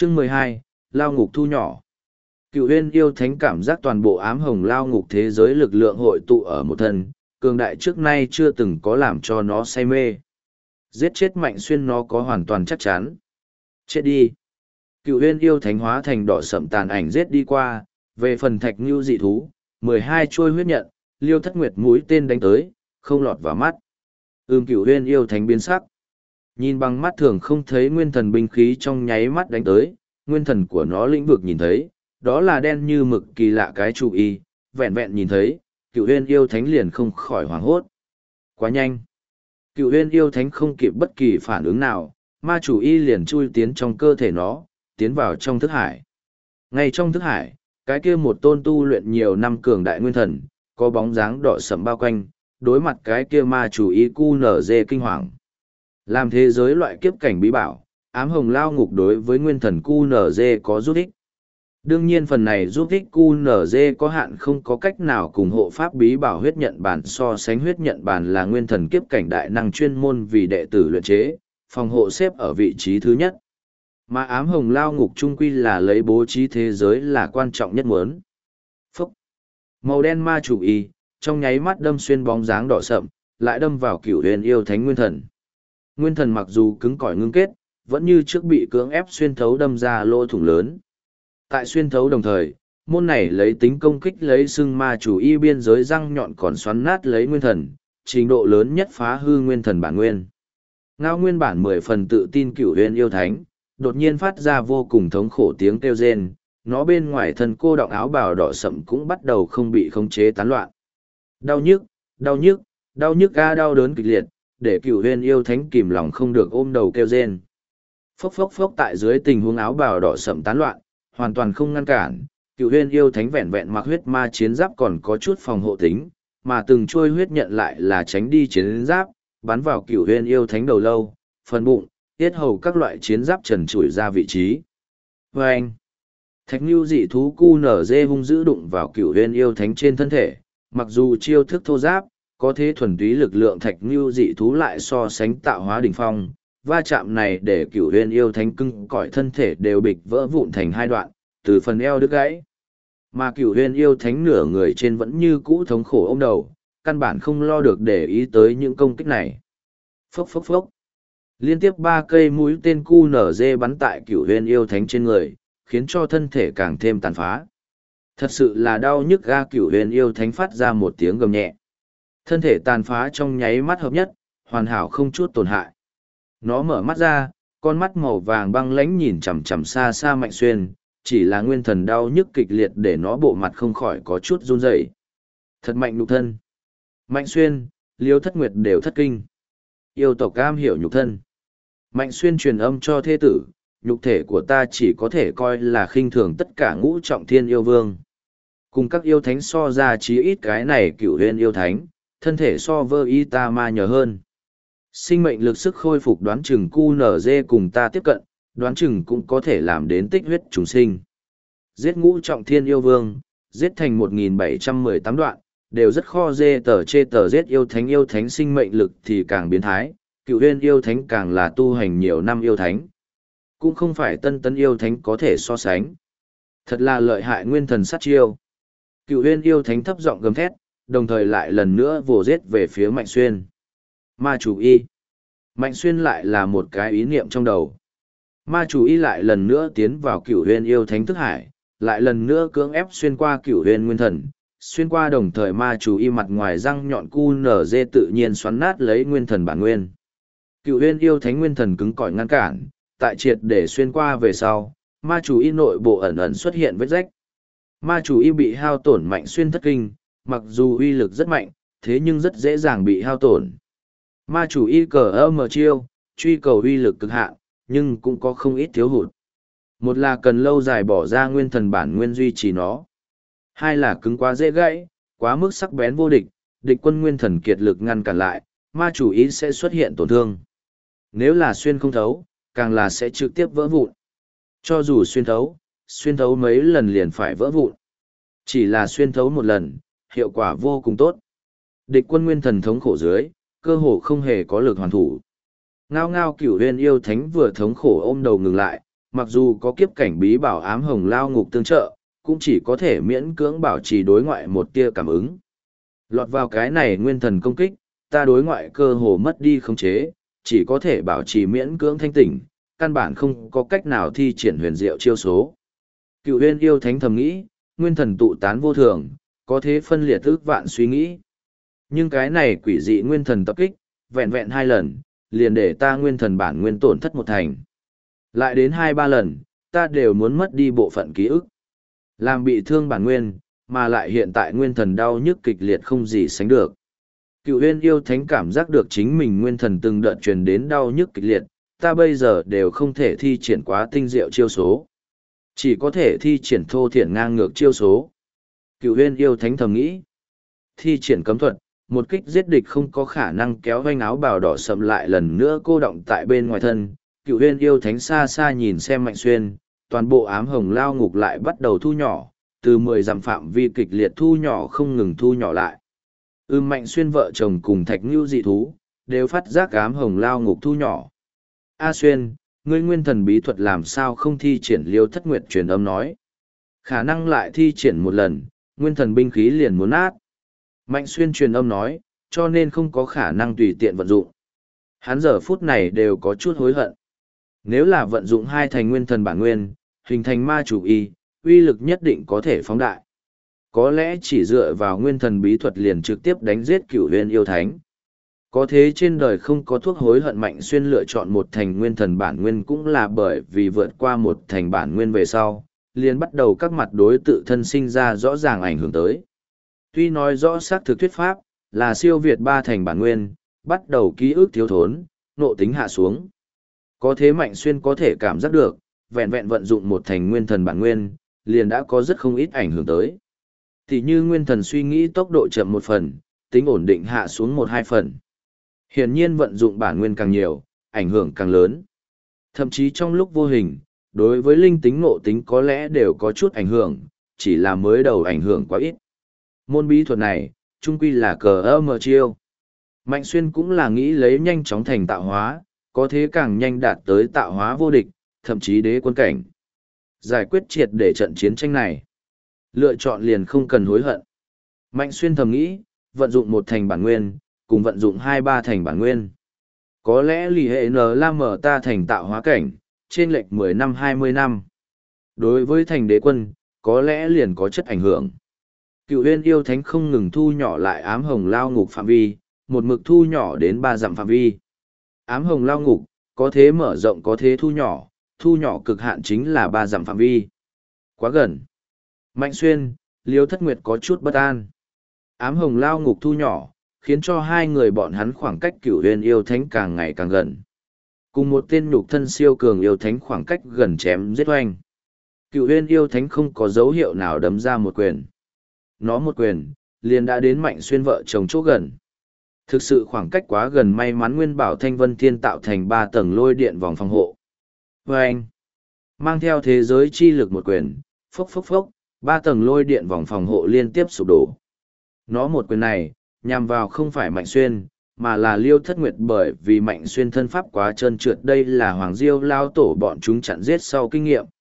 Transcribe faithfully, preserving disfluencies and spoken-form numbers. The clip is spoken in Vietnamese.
Chương mười hai, Lao ngục thu nhỏ. Cựu huyên yêu thánh cảm giác toàn bộ ám hồng lao ngục thế giới lực lượng hội tụ ở một thân, cường đại trước nay chưa từng có làm cho nó say mê. Giết chết Mạnh Xuyên nó có hoàn toàn chắc chắn. Chết đi. Cựu huyên yêu thánh hóa thành đỏ sậm tàn ảnh giết đi qua, về phần thạch ngưu dị thú, mười hai trôi huyết nhận, liêu thất nguyệt mũi tên đánh tới, không lọt vào mắt. Ưm cựu huyên yêu thánh biến sắc. Nhìn bằng mắt thường không thấy nguyên thần binh khí trong nháy mắt đánh tới, nguyên thần của nó lĩnh vực nhìn thấy, đó là đen như mực kỳ lạ cái chủ y, vẹn vẹn nhìn thấy, cựu huyên yêu thánh liền không khỏi hoảng hốt. Quá nhanh. Cựu huyên yêu thánh không kịp bất kỳ phản ứng nào, ma chủ y liền chui tiến trong cơ thể nó, tiến vào trong thức hải. Ngay trong thức hải, cái kia một tôn tu luyện nhiều năm cường đại nguyên thần, có bóng dáng đỏ sẫm bao quanh, đối mặt cái kia ma chủ y cu nở dê kinh hoàng. Làm thế giới loại kiếp cảnh bí bảo, ám hồng lao ngục đối với nguyên thần cu nở dê có giúp ích. Đương nhiên phần này giúp ích cu nở dê có hạn không có cách nào cùng hộ pháp bí bảo huyết nhận bản so sánh. Huyết nhận bản là nguyên thần kiếp cảnh đại năng chuyên môn vì đệ tử luyện chế, phòng hộ xếp ở vị trí thứ nhất. Mà ám hồng lao ngục trung quy là lấy bố trí thế giới là quan trọng nhất muốn. Phúc! Màu đen ma chủ y, trong nháy mắt đâm xuyên bóng dáng đỏ sậm, lại đâm vào cửu huyền yêu thánh nguyên thần. Nguyên thần mặc dù cứng cỏi ngưng kết, vẫn như trước bị cưỡng ép xuyên thấu đâm ra lỗ thủng lớn. Tại xuyên thấu đồng thời, môn này lấy tính công kích lấy xưng ma chủ y biên giới răng nhọn còn xoắn nát lấy nguyên thần, trình độ lớn nhất phá hư nguyên thần bản nguyên. Ngao nguyên bản mười phần tự tin cửu huyền yêu thánh, đột nhiên phát ra vô cùng thống khổ tiếng kêu rên, nó bên ngoài thân cô đọng áo bào đỏ sậm cũng bắt đầu không bị khống chế tán loạn. Đau nhức, đau nhức, đau nhức ga đau đớn kịch liệt, để cửu huyền yêu thánh kìm lòng không được ôm đầu kêu rên. Phốc phốc phốc tại dưới tình huống áo bào đỏ sậm tán loạn, hoàn toàn không ngăn cản, cửu huyền yêu thánh vẹn vẹn mặc huyết ma chiến giáp còn có chút phòng hộ tính, mà từng trôi huyết nhận lại là tránh đi chiến giáp, bắn vào cửu huyền yêu thánh đầu lâu, phần bụng, tiết hầu các loại chiến giáp trần trụi ra vị trí. Và anh, thạch ngưu dị thú cu nở dê hung dữ đụng vào cửu huyền yêu thánh trên thân thể, mặc dù chiêu thức thô giáp, có thế thuần túy lực lượng thạch ngưu dị thú lại so sánh tạo hóa đỉnh phong, va chạm này để cửu huyền yêu thánh cưng cõi thân thể đều bịch vỡ vụn thành hai đoạn, từ phần eo đứt gãy. Mà cửu huyền yêu thánh nửa người trên vẫn như cũ thống khổ ôm đầu, căn bản không lo được để ý tới những công kích này. Phốc phốc phốc. Liên tiếp ba cây mũi tên cu nở dê bắn tại cửu huyền yêu thánh trên người, khiến cho thân thể càng thêm tàn phá. Thật sự là đau nhức ga. Cửu huyền yêu thánh phát ra một tiếng gầm nhẹ. Thân thể tàn phá trong nháy mắt hợp nhất, hoàn hảo không chút tổn hại. Nó mở mắt ra, con mắt màu vàng băng lãnh nhìn chằm chằm xa xa Mạnh Xuyên, chỉ là nguyên thần đau nhức kịch liệt để nó bộ mặt không khỏi có chút run rẩy. Thật mạnh nhục thân. Mạnh Xuyên, Liêu Thất Nguyệt đều thất kinh. Yêu tộc cam hiểu nhục thân. Mạnh Xuyên truyền âm cho thê tử, nhục thể của ta chỉ có thể coi là khinh thường tất cả ngũ trọng thiên yêu vương. Cùng các yêu thánh so ra chí ít cái này cửu huyền yêu thánh, thân thể so vơ y ta ma nhờ hơn. Sinh mệnh lực sức khôi phục đoán chừng cu nở dê cùng ta tiếp cận, đoán chừng cũng có thể làm đến tích huyết trùng sinh. Giết ngũ trọng thiên yêu vương, giết thành một nghìn bảy trăm mười tám đoạn, đều rất kho dê tờ chê tờ giết yêu thánh. Yêu thánh sinh mệnh lực thì càng biến thái, cựu huyên yêu thánh càng là tu hành nhiều năm yêu thánh. Cũng không phải tân tấn yêu thánh có thể so sánh. Thật là lợi hại nguyên thần sát chiêu. Cựu huyên yêu thánh thấp giọng gầm thét, đồng thời lại lần nữa vồ giết về phía Mạnh Xuyên. Ma chủ y. Mạnh Xuyên lại là một cái ý niệm trong đầu. Ma chủ y lại lần nữa tiến vào cửu huyền yêu thánh thức hải, lại lần nữa cưỡng ép xuyên qua cửu huyền nguyên thần, xuyên qua đồng thời ma chủ y mặt ngoài răng nhọn cu nở dê tự nhiên xoắn nát lấy nguyên thần bản nguyên. Cửu huyền yêu thánh nguyên thần cứng cỏi ngăn cản, tại triệt để xuyên qua về sau, ma chủ y nội bộ ẩn ẩn xuất hiện vết rách. Ma chủ y bị hao tổn. Mạnh Xuyên thất kinh, mặc dù uy lực rất mạnh, thế nhưng rất dễ dàng bị hao tổn. Ma chủ y cờ ơ mờ chiêu, truy cầu uy lực cực hạn, nhưng cũng có không ít thiếu hụt. Một là cần lâu dài bỏ ra nguyên thần bản nguyên duy trì nó. Hai là cứng quá dễ gãy, quá mức sắc bén vô địch, địch quân nguyên thần kiệt lực ngăn cản lại, ma chủ y sẽ xuất hiện tổn thương. Nếu là xuyên không thấu, càng là sẽ trực tiếp vỡ vụn. Cho dù xuyên thấu, xuyên thấu mấy lần liền phải vỡ vụn. Chỉ là xuyên thấu một lần, hiệu quả vô cùng tốt. Địch quân nguyên thần thống khổ dưới, cơ hồ không hề có lực hoàn thủ. Ngao ngao cửu huyền yêu thánh vừa thống khổ ôm đầu ngừng lại, mặc dù có kiếp cảnh bí bảo ám hồng lao ngục tương trợ, cũng chỉ có thể miễn cưỡng bảo trì đối ngoại một tia cảm ứng. Lọt vào cái này nguyên thần công kích, ta đối ngoại cơ hồ mất đi khống chế, chỉ có thể bảo trì miễn cưỡng thanh tỉnh, căn bản không có cách nào thi triển huyền diệu chiêu số. Cựu huyên yêu thánh thầm nghĩ, nguyên thần tụ tán vô thường, có thế phân liệt ước vạn suy nghĩ. Nhưng cái này quỷ dị nguyên thần tập kích, vẹn vẹn hai lần, liền để ta nguyên thần bản nguyên tổn thất một thành. Lại đến hai ba lần, ta đều muốn mất đi bộ phận ký ức. Làm bị thương bản nguyên, mà lại hiện tại nguyên thần đau nhức kịch liệt không gì sánh được. Cựu huyên yêu thánh cảm giác được chính mình nguyên thần từng đợt truyền đến đau nhức kịch liệt, ta bây giờ đều không thể thi triển quá tinh diệu chiêu số. Chỉ có thể thi triển thô thiển ngang ngược chiêu số. Cựu huyên yêu thánh thầm nghĩ. Thi triển cấm thuật, một kích giết địch không có khả năng kéo vanh áo bào đỏ sậm lại lần nữa cô động tại bên ngoài thân. Cựu huyên yêu thánh xa xa nhìn xem Mạnh Xuyên, toàn bộ ám hồng lao ngục lại bắt đầu thu nhỏ, từ mười dặm phạm vi kịch liệt thu nhỏ không ngừng thu nhỏ lại. Ưm Mạnh Xuyên vợ chồng cùng Thạch Ngưu dị thú, đều phát giác ám hồng lao ngục thu nhỏ. A Xuyên, ngươi nguyên thần bí thuật làm sao không thi triển Liêu Thất Nguyệt truyền âm nói. Khả năng lại thi triển một lần, nguyên thần binh khí liền muốn nát. Mạnh Xuyên truyền âm nói, cho nên không có khả năng tùy tiện vận dụng. Hắn giờ phút này đều có chút hối hận. Nếu là vận dụng hai thành nguyên thần bản nguyên, hình thành ma chủ y, uy lực nhất định có thể phóng đại. Có lẽ chỉ dựa vào nguyên thần bí thuật liền trực tiếp đánh giết cửu huyền yêu thánh. Có thế trên đời không có thuốc hối hận. Mạnh Xuyên lựa chọn một thành nguyên thần bản nguyên cũng là bởi vì vượt qua một thành bản nguyên về sau, liền bắt đầu các mặt đối tự thân sinh ra rõ ràng ảnh hưởng tới. Tuy nói rõ xác thực thuyết pháp, là siêu việt ba thành bản nguyên, bắt đầu ký ức thiếu thốn, nộ tính hạ xuống. Có thế Mạnh Xuyên có thể cảm giác được, vẹn vẹn vận dụng một thành nguyên thần bản nguyên, liền đã có rất không ít ảnh hưởng tới. Tỷ như nguyên thần suy nghĩ tốc độ chậm một phần, tính ổn định hạ xuống một hai phần. Hiển nhiên vận dụng bản nguyên càng nhiều, ảnh hưởng càng lớn. Thậm chí trong lúc vô hình, đối với linh tính ngộ tính có lẽ đều có chút ảnh hưởng, chỉ là mới đầu ảnh hưởng quá ít. Môn bí thuật này, chung quy là cờ ơ mờ chiêu. Mạnh Xuyên cũng là nghĩ lấy nhanh chóng thành tạo hóa, có thế càng nhanh đạt tới tạo hóa vô địch, thậm chí đế quân cảnh. Giải quyết triệt để trận chiến tranh này. Lựa chọn liền không cần hối hận. Mạnh Xuyên thầm nghĩ, vận dụng một thành bản nguyên, cùng vận dụng hai ba thành bản nguyên. Có lẽ lì hệ N la mở ta thành tạo hóa cảnh, trên lệch mười năm hai mươi năm. Đối với thành đế quân, có lẽ liền có chất ảnh hưởng. Cựu huyên yêu thánh không ngừng thu nhỏ lại ám hồng lao ngục phạm vi, một mực thu nhỏ đến ba dặm phạm vi. Ám hồng lao ngục, có thế mở rộng có thế thu nhỏ, thu nhỏ cực hạn chính là ba dặm phạm vi. Quá gần. Mạnh Xuyên, Liêu Thất Nguyệt có chút bất an. Ám hồng lao ngục thu nhỏ, khiến cho hai người bọn hắn khoảng cách cửu huyền yêu thánh càng ngày càng gần. Cùng một tên nhục thân siêu cường yêu thánh khoảng cách gần chém giết oanh. Cửu huyền yêu thánh không có dấu hiệu nào đấm ra một quyền. Nó một quyền, liền đã đến Mạnh Xuyên vợ chồng chỗ gần. Thực sự khoảng cách quá gần, may mắn Nguyên Bảo Thanh Vân Thiên tạo thành ba tầng lôi điện vòng phòng hộ. Oanh! Mang theo thế giới chi lực một quyền, phốc phốc phốc, ba tầng lôi điện vòng phòng hộ liên tiếp sụp đổ. Nó một quyền này, nhằm vào không phải Mạnh Xuyên, mà là Liêu Thất Nguyệt, bởi vì Mạnh Xuyên thân pháp quá trơn trượt. Đây là Hoàng Diêu lao tổ bọn chúng chặn giết sau kinh nghiệm,